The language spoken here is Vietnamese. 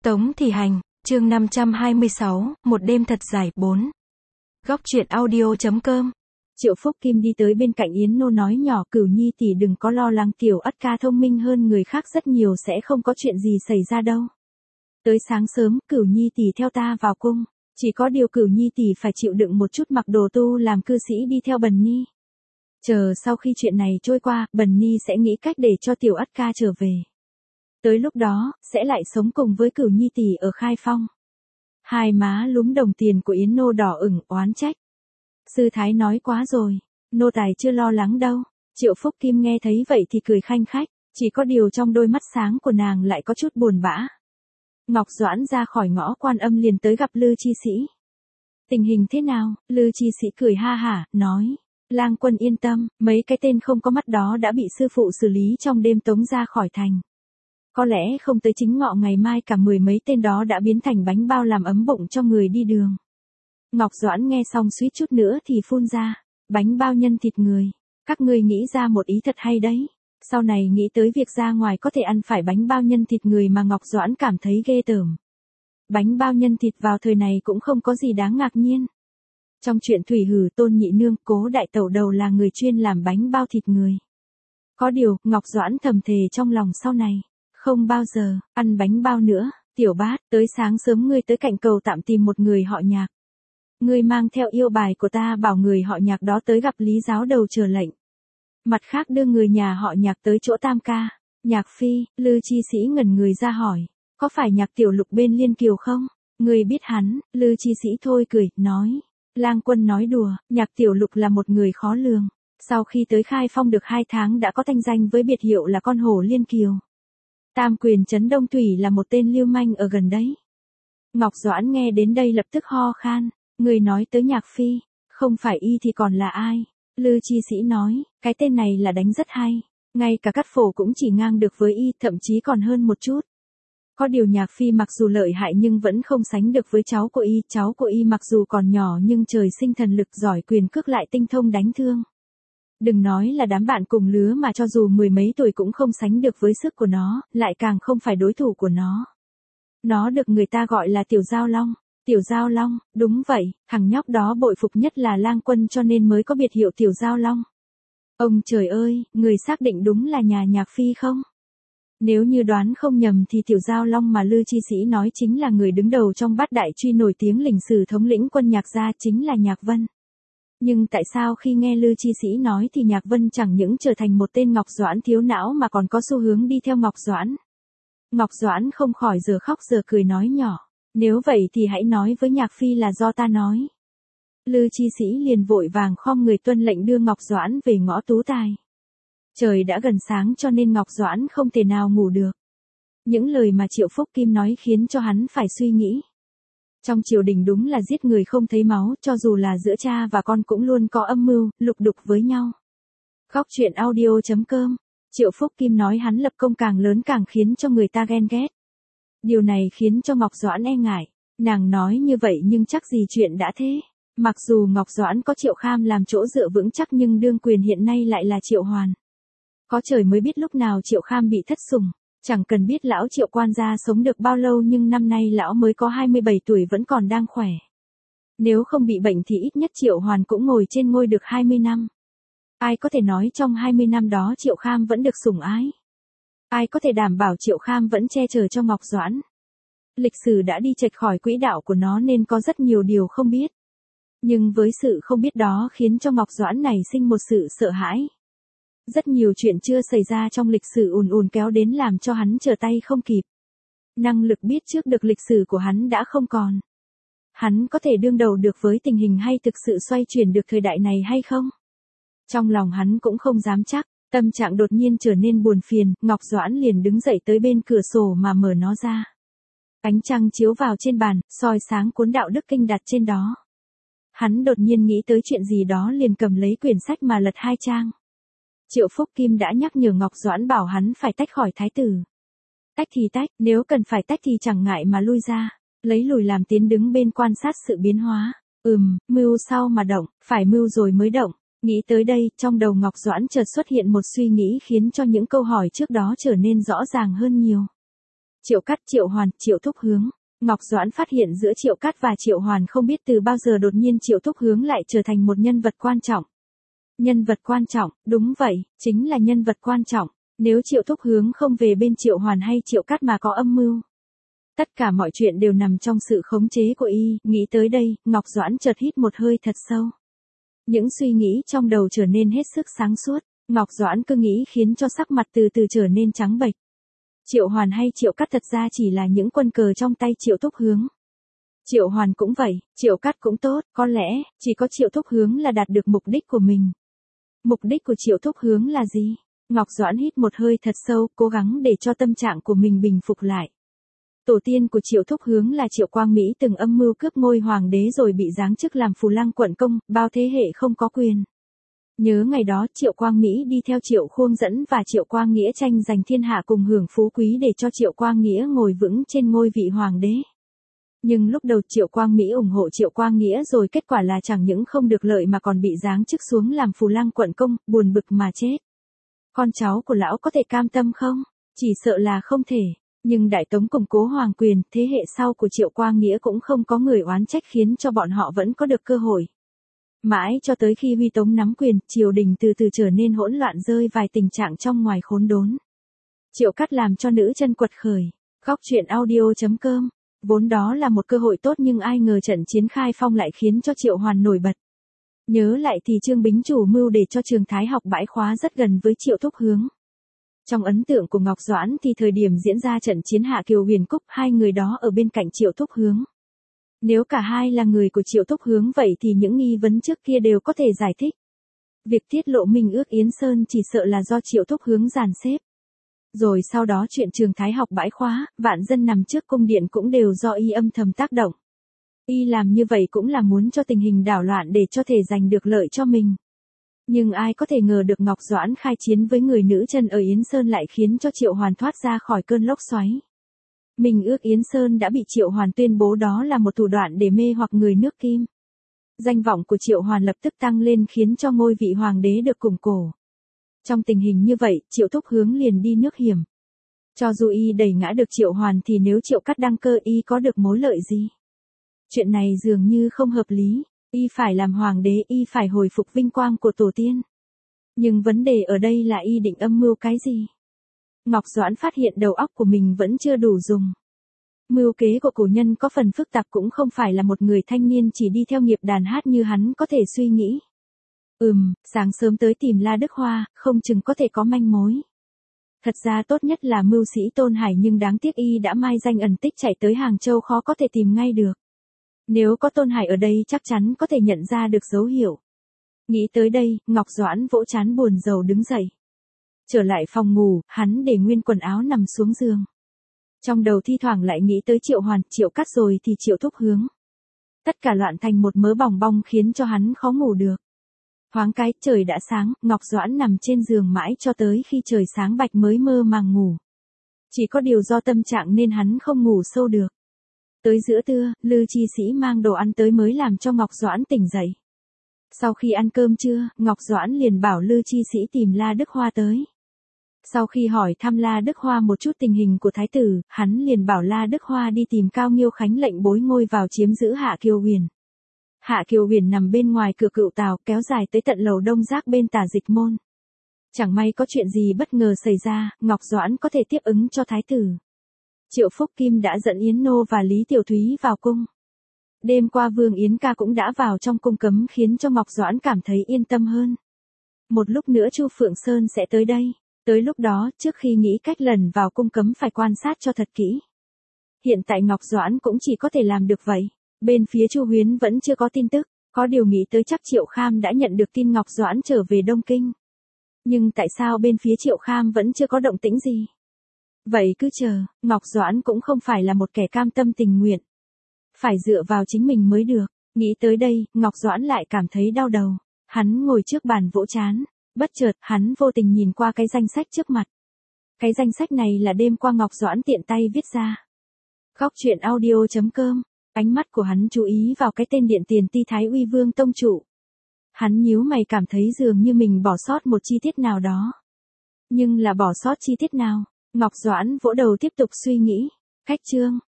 Tống Thị Hành, chương 526, một đêm thật dài 4. Góc truyện audio.com. Triệu Phúc Kim đi tới bên cạnh Yến Nô nói nhỏ, Cửu Nhi tỷ đừng có lo lắng, tiểu Ất ca thông minh hơn người khác rất nhiều, sẽ không có chuyện gì xảy ra đâu. Tới sáng sớm, Cửu Nhi tỷ theo ta vào cung, chỉ có điều Cửu Nhi tỷ phải chịu đựng một chút mặc đồ tu làm cư sĩ đi theo Bần Ni. Chờ sau khi chuyện này trôi qua, Bần Ni sẽ nghĩ cách để cho tiểu Ất ca trở về. Tới lúc đó, sẽ lại sống cùng với Cửu Nhi tỷ ở Khai Phong. Hai má lúm đồng tiền của Yến Nô đỏ ửng, oán trách. Sư thái nói quá rồi, nô tài chưa lo lắng đâu. Triệu Phúc Kim nghe thấy vậy thì cười khanh khách, chỉ có điều trong đôi mắt sáng của nàng lại có chút buồn bã. Ngọc Doãn ra khỏi ngõ Quan Âm liền tới gặp Lư Chi Sĩ. Tình hình thế nào? Lư Chi Sĩ cười ha hả, nói. Lang quân yên tâm, mấy cái tên không có mắt đó đã bị sư phụ xử lý trong đêm tống ra khỏi thành. Có lẽ không tới chính ngọ ngày mai cả 10 mấy tên đó đã biến thành bánh bao làm ấm bụng cho người đi đường. Ngọc Doãn nghe xong suýt chút nữa thì phun ra. Bánh bao nhân thịt người. Các ngươi nghĩ ra một ý thật hay đấy. Sau này nghĩ tới việc ra ngoài có thể ăn phải bánh bao nhân thịt người mà Ngọc Doãn cảm thấy ghê tởm. Bánh bao nhân thịt vào thời này cũng không có gì đáng ngạc nhiên. Trong chuyện Thủy Hử Tôn Nhị Nương, Cố đại tẩu đầu là người chuyên làm bánh bao thịt người. Có điều, Ngọc Doãn thầm thề trong lòng sau này. Không bao giờ, ăn bánh bao nữa. Tiểu Bát, tới sáng sớm ngươi tới cạnh cầu tạm tìm một người họ Nhạc. Ngươi mang theo yêu bài của ta bảo người họ Nhạc đó tới gặp Lý giáo đầu chờ lệnh. Mặt khác đưa người nhà họ Nhạc tới chỗ Tam ca. Nhạc phi, Lư Chi Sĩ ngẩn người ra hỏi. Có phải Nhạc tiểu lục bên Liên Kiều không? Ngươi biết hắn? Lư Chi Sĩ thôi cười, nói. Lang quân nói đùa, Nhạc tiểu lục là một người khó lường. Sau khi tới Khai Phong được 2 tháng đã có thanh danh với biệt hiệu là con hổ Liên Kiều. Tam quyền trấn Đông Thủy là một tên lưu manh ở gần đấy. Ngọc Doãn nghe đến đây lập tức ho khan. Người nói tới Nhạc phi, không phải y thì còn là ai? Lư Chi Sĩ nói, cái tên này là đánh rất hay. Ngay cả Cát Phổ cũng chỉ ngang được với y, thậm chí còn hơn một chút. Có điều Nhạc phi mặc dù lợi hại nhưng vẫn không sánh được với cháu của y. Cháu của y mặc dù còn nhỏ nhưng trời sinh thần lực giỏi, quyền cước lại tinh thông đánh thương. Đừng nói là đám bạn cùng lứa mà cho dù 10 mấy tuổi cũng không sánh được với sức của nó, lại càng không phải đối thủ của nó. Nó được người ta gọi là Tiểu Giao Long. Tiểu Giao Long, đúng vậy, thằng nhóc đó bội phục nhất là Lang quân cho nên mới có biệt hiệu Tiểu Giao Long. Ông trời ơi, người xác định đúng là nhà Nhạc phi không? Nếu như đoán không nhầm thì Tiểu Giao Long mà Lư Chi Sĩ nói chính là người đứng đầu trong bát đại truy nổi tiếng lịch sử thống lĩnh quân Nhạc gia, chính là Nhạc Vân. Nhưng tại sao khi nghe Lư Chi Sĩ nói thì Nhạc Vân chẳng những trở thành một tên Ngọc Doãn thiếu não mà còn có xu hướng đi theo Ngọc Doãn. Ngọc Doãn không khỏi giờ khóc giờ cười nói nhỏ. Nếu vậy thì hãy nói với Nhạc phi là do ta nói. Lư Chi Sĩ liền vội vàng khom người tuân lệnh đưa Ngọc Doãn về ngõ Tú Tài. Trời đã gần sáng cho nên Ngọc Doãn không thể nào ngủ được. Những lời mà Triệu Phúc Kim nói khiến cho hắn phải suy nghĩ. Trong triều đình đúng là giết người không thấy máu, cho dù là giữa cha và con cũng luôn có âm mưu, lục đục với nhau. Góc truyện audio.com. Triệu Phúc Kim nói hắn lập công càng lớn càng khiến cho người ta ghen ghét. Điều này khiến cho Ngọc Doãn e ngại. Nàng nói như vậy nhưng chắc gì chuyện đã thế. Mặc dù Ngọc Doãn có Triệu Kham làm chỗ dựa vững chắc nhưng đương quyền hiện nay lại là Triệu Hoàn. Có trời mới biết lúc nào Triệu Kham bị thất sủng. Chẳng cần biết lão Triệu quan gia sống được bao lâu nhưng năm nay lão mới có 27 tuổi vẫn còn đang khỏe. Nếu không bị bệnh thì ít nhất Triệu Hoàn cũng ngồi trên ngôi được 20 năm. Ai có thể nói trong 20 năm đó Triệu Kham vẫn được sủng ái? Ai có thể đảm bảo Triệu Kham vẫn che chở cho Ngọc Doãn? Lịch sử đã đi chệch khỏi quỹ đạo của nó nên có rất nhiều điều không biết. Nhưng với sự không biết đó khiến cho Ngọc Doãn nảy sinh một sự sợ hãi. Rất nhiều chuyện chưa xảy ra trong lịch sử ùn ùn kéo đến làm cho hắn trở tay không kịp. Năng lực biết trước được lịch sử của hắn đã không còn. Hắn có thể đương đầu được với tình hình hay thực sự xoay chuyển được thời đại này hay không? Trong lòng hắn cũng không dám chắc, tâm trạng đột nhiên trở nên buồn phiền, Ngọc Doãn liền đứng dậy tới bên cửa sổ mà mở nó ra. Ánh trăng chiếu vào trên bàn, soi sáng cuốn đạo đức kinh đặt trên đó. Hắn đột nhiên nghĩ tới chuyện gì đó liền cầm lấy quyển sách mà lật 2 trang. Triệu Phúc Kim đã nhắc nhở Ngọc Doãn bảo hắn phải tách khỏi thái tử. Tách thì tách, nếu cần phải tách thì chẳng ngại mà lui ra, lấy lùi làm tiến đứng bên quan sát sự biến hóa. Mưu sau mà động, phải mưu rồi mới động. Nghĩ tới đây, trong đầu Ngọc Doãn chợt xuất hiện một suy nghĩ khiến cho những câu hỏi trước đó trở nên rõ ràng hơn nhiều. Triệu Cắt, Triệu Hoàn, Triệu Thúc Hướng. Ngọc Doãn phát hiện giữa Triệu Cắt và Triệu Hoàn không biết từ bao giờ đột nhiên Triệu Thúc Hướng lại trở thành một nhân vật quan trọng. Nhân vật quan trọng, đúng vậy, chính là nhân vật quan trọng. Nếu Triệu Thúc Hướng không về bên Triệu Hoàn hay Triệu Cắt mà có âm mưu, tất cả mọi chuyện đều nằm trong sự khống chế của y. Nghĩ tới đây, Ngọc Doãn chợt hít một hơi thật sâu. Những suy nghĩ trong đầu trở nên hết sức sáng suốt. Ngọc Doãn cứ nghĩ khiến cho sắc mặt từ từ trở nên trắng bệch. Triệu Hoàn hay Triệu Cắt thật ra chỉ là những quân cờ trong tay Triệu Thúc Hướng. Triệu Hoàn cũng vậy, Triệu Cắt cũng tốt, có lẽ, chỉ có Triệu Thúc Hướng là đạt được mục đích của mình. Mục đích của Triệu Thúc Hướng là gì? Ngọc Doãn hít một hơi thật sâu, cố gắng để cho tâm trạng của mình bình phục lại. Tổ tiên của Triệu Thúc Hướng là Triệu Quang Mỹ từng âm mưu cướp ngôi hoàng đế rồi bị giáng chức làm phù lăng quận công, bao thế hệ không có quyền. Nhớ ngày đó Triệu Quang Mỹ đi theo Triệu Khuông Dẫn và Triệu Quang Nghĩa tranh giành thiên hạ cùng hưởng phú quý để cho Triệu Quang Nghĩa ngồi vững trên ngôi vị hoàng đế. Nhưng lúc đầu Triệu Quang Mỹ ủng hộ Triệu Quang Nghĩa rồi kết quả là chẳng những không được lợi mà còn bị giáng chức xuống làm phù lăng quận công, buồn bực mà chết. Con cháu của lão có thể cam tâm không? Chỉ sợ là không thể. Nhưng Đại Tống củng cố hoàng quyền, thế hệ sau của Triệu Quang Nghĩa cũng không có người oán trách khiến cho bọn họ vẫn có được cơ hội. Mãi cho tới khi Huy Tống nắm quyền, triều đình từ từ trở nên hỗn loạn rơi vài tình trạng trong ngoài khốn đốn. Triệu Cắt làm cho nữ chân quật khởi. Góc truyện audio.com. Vốn đó là một cơ hội tốt nhưng ai ngờ trận chiến Khai Phong lại khiến cho Triệu Hoàn nổi bật. Nhớ lại thì Trương Bính chủ mưu để cho Trường Thái học bãi khóa rất gần với Triệu Thúc Hướng. Trong ấn tượng của Ngọc Doãn thì thời điểm diễn ra trận chiến Hạ Kiều Huyền Cúc, hai người đó ở bên cạnh Triệu Thúc Hướng. Nếu cả hai là người của Triệu Thúc Hướng vậy thì những nghi vấn trước kia đều có thể giải thích. Việc tiết lộ Minh ước Yến Sơn chỉ sợ là do Triệu Thúc Hướng dàn xếp. Rồi sau đó chuyện Trường Thái học bãi khóa, vạn dân nằm trước cung điện cũng đều do y âm thầm tác động. Y làm như vậy cũng là muốn cho tình hình đảo loạn để cho thể giành được lợi cho mình. Nhưng ai có thể ngờ được Ngọc Doãn khai chiến với người nữ chân ở Yến Sơn lại khiến cho Triệu Hoàn thoát ra khỏi cơn lốc xoáy. Minh ước Yến Sơn đã bị Triệu Hoàn tuyên bố đó là một thủ đoạn để mê hoặc người nước Kim. Danh vọng của Triệu Hoàn lập tức tăng lên khiến cho ngôi vị hoàng đế được củng cố. Trong tình hình như vậy, Triệu Thúc Hướng liền đi nước hiểm. Cho dù y đẩy ngã được Triệu Hoàn thì nếu Triệu Cắt đăng cơ y có được mối lợi gì? Chuyện này dường như không hợp lý, y phải làm hoàng đế, y phải hồi phục vinh quang của tổ tiên. Nhưng vấn đề ở đây là y định âm mưu cái gì? Ngọc Doãn phát hiện đầu óc của mình vẫn chưa đủ dùng. Mưu kế của cổ nhân có phần phức tạp, cũng không phải là một người thanh niên chỉ đi theo nghiệp đàn hát như hắn có thể suy nghĩ. Sáng sớm tới tìm La Đức Hoa, không chừng có thể có manh mối. Thật ra tốt nhất là mưu sĩ Tôn Hải nhưng đáng tiếc y đã mai danh ẩn tích chạy tới Hàng Châu khó có thể tìm ngay được. Nếu có Tôn Hải ở đây chắc chắn có thể nhận ra được dấu hiệu. Nghĩ tới đây, Ngọc Doãn vỗ trán buồn rầu đứng dậy. Trở lại phòng ngủ, hắn để nguyên quần áo nằm xuống giường. Trong đầu thi thoảng lại nghĩ tới Triệu Hoàn, Triệu Cắt rồi thì Triệu Thúc Hướng. Tất cả loạn thành một mớ bòng bong khiến cho hắn khó ngủ được. Thoáng cái, trời đã sáng, Ngọc Doãn nằm trên giường mãi cho tới khi trời sáng bạch mới mơ màng ngủ. Chỉ có điều do tâm trạng nên hắn không ngủ sâu được. Tới giữa trưa, Lư Chi Sĩ mang đồ ăn tới mới làm cho Ngọc Doãn tỉnh dậy. Sau khi ăn cơm trưa, Ngọc Doãn liền bảo Lư Chi Sĩ tìm La Đức Hoa tới. Sau khi hỏi thăm La Đức Hoa một chút tình hình của thái tử, hắn liền bảo La Đức Hoa đi tìm Cao Nghiêu Khánh lệnh bối ngôi vào chiếm giữ Hạ Kiều Huyền. Hạ Kiều Huyền nằm bên ngoài cửa Cựu Tào, kéo dài tới tận lầu Đông Giác bên Tả Dịch Môn. Chẳng may có chuyện gì bất ngờ xảy ra, Ngọc Doãn có thể tiếp ứng cho thái tử. Triệu Phúc Kim đã dẫn Yến Nô và Lý Tiểu Thúy vào cung. Đêm qua Vương Yến Ca cũng đã vào trong cung cấm khiến cho Ngọc Doãn cảm thấy yên tâm hơn. Một lúc nữa Chu Phượng Sơn sẽ tới đây. Tới lúc đó, trước khi nghĩ cách lần vào cung cấm phải quan sát cho thật kỹ. Hiện tại Ngọc Doãn cũng chỉ có thể làm được vậy. Bên phía Chu Huyến vẫn chưa có tin tức, có điều nghĩ tới chắc Triệu Kham đã nhận được tin Ngọc Doãn trở về Đông Kinh. Nhưng tại sao bên phía Triệu Kham vẫn chưa có động tĩnh gì? Vậy cứ chờ, Ngọc Doãn cũng không phải là một kẻ cam tâm tình nguyện. Phải dựa vào chính mình mới được. Nghĩ tới đây, Ngọc Doãn lại cảm thấy đau đầu. Hắn ngồi trước bàn vỗ trán. Bất chợt, hắn vô tình nhìn qua cái danh sách trước mặt. Cái danh sách này là đêm qua Ngọc Doãn tiện tay viết ra. Góc truyện audio.com. Ánh mắt của hắn chú ý vào cái tên Điện Tiền Ti Thái Uy Vương Tông Trụ. Hắn nhíu mày cảm thấy dường như mình bỏ sót một chi tiết nào đó. Nhưng là bỏ sót chi tiết nào? Ngọc Doãn vỗ đầu tiếp tục suy nghĩ. Khách trương.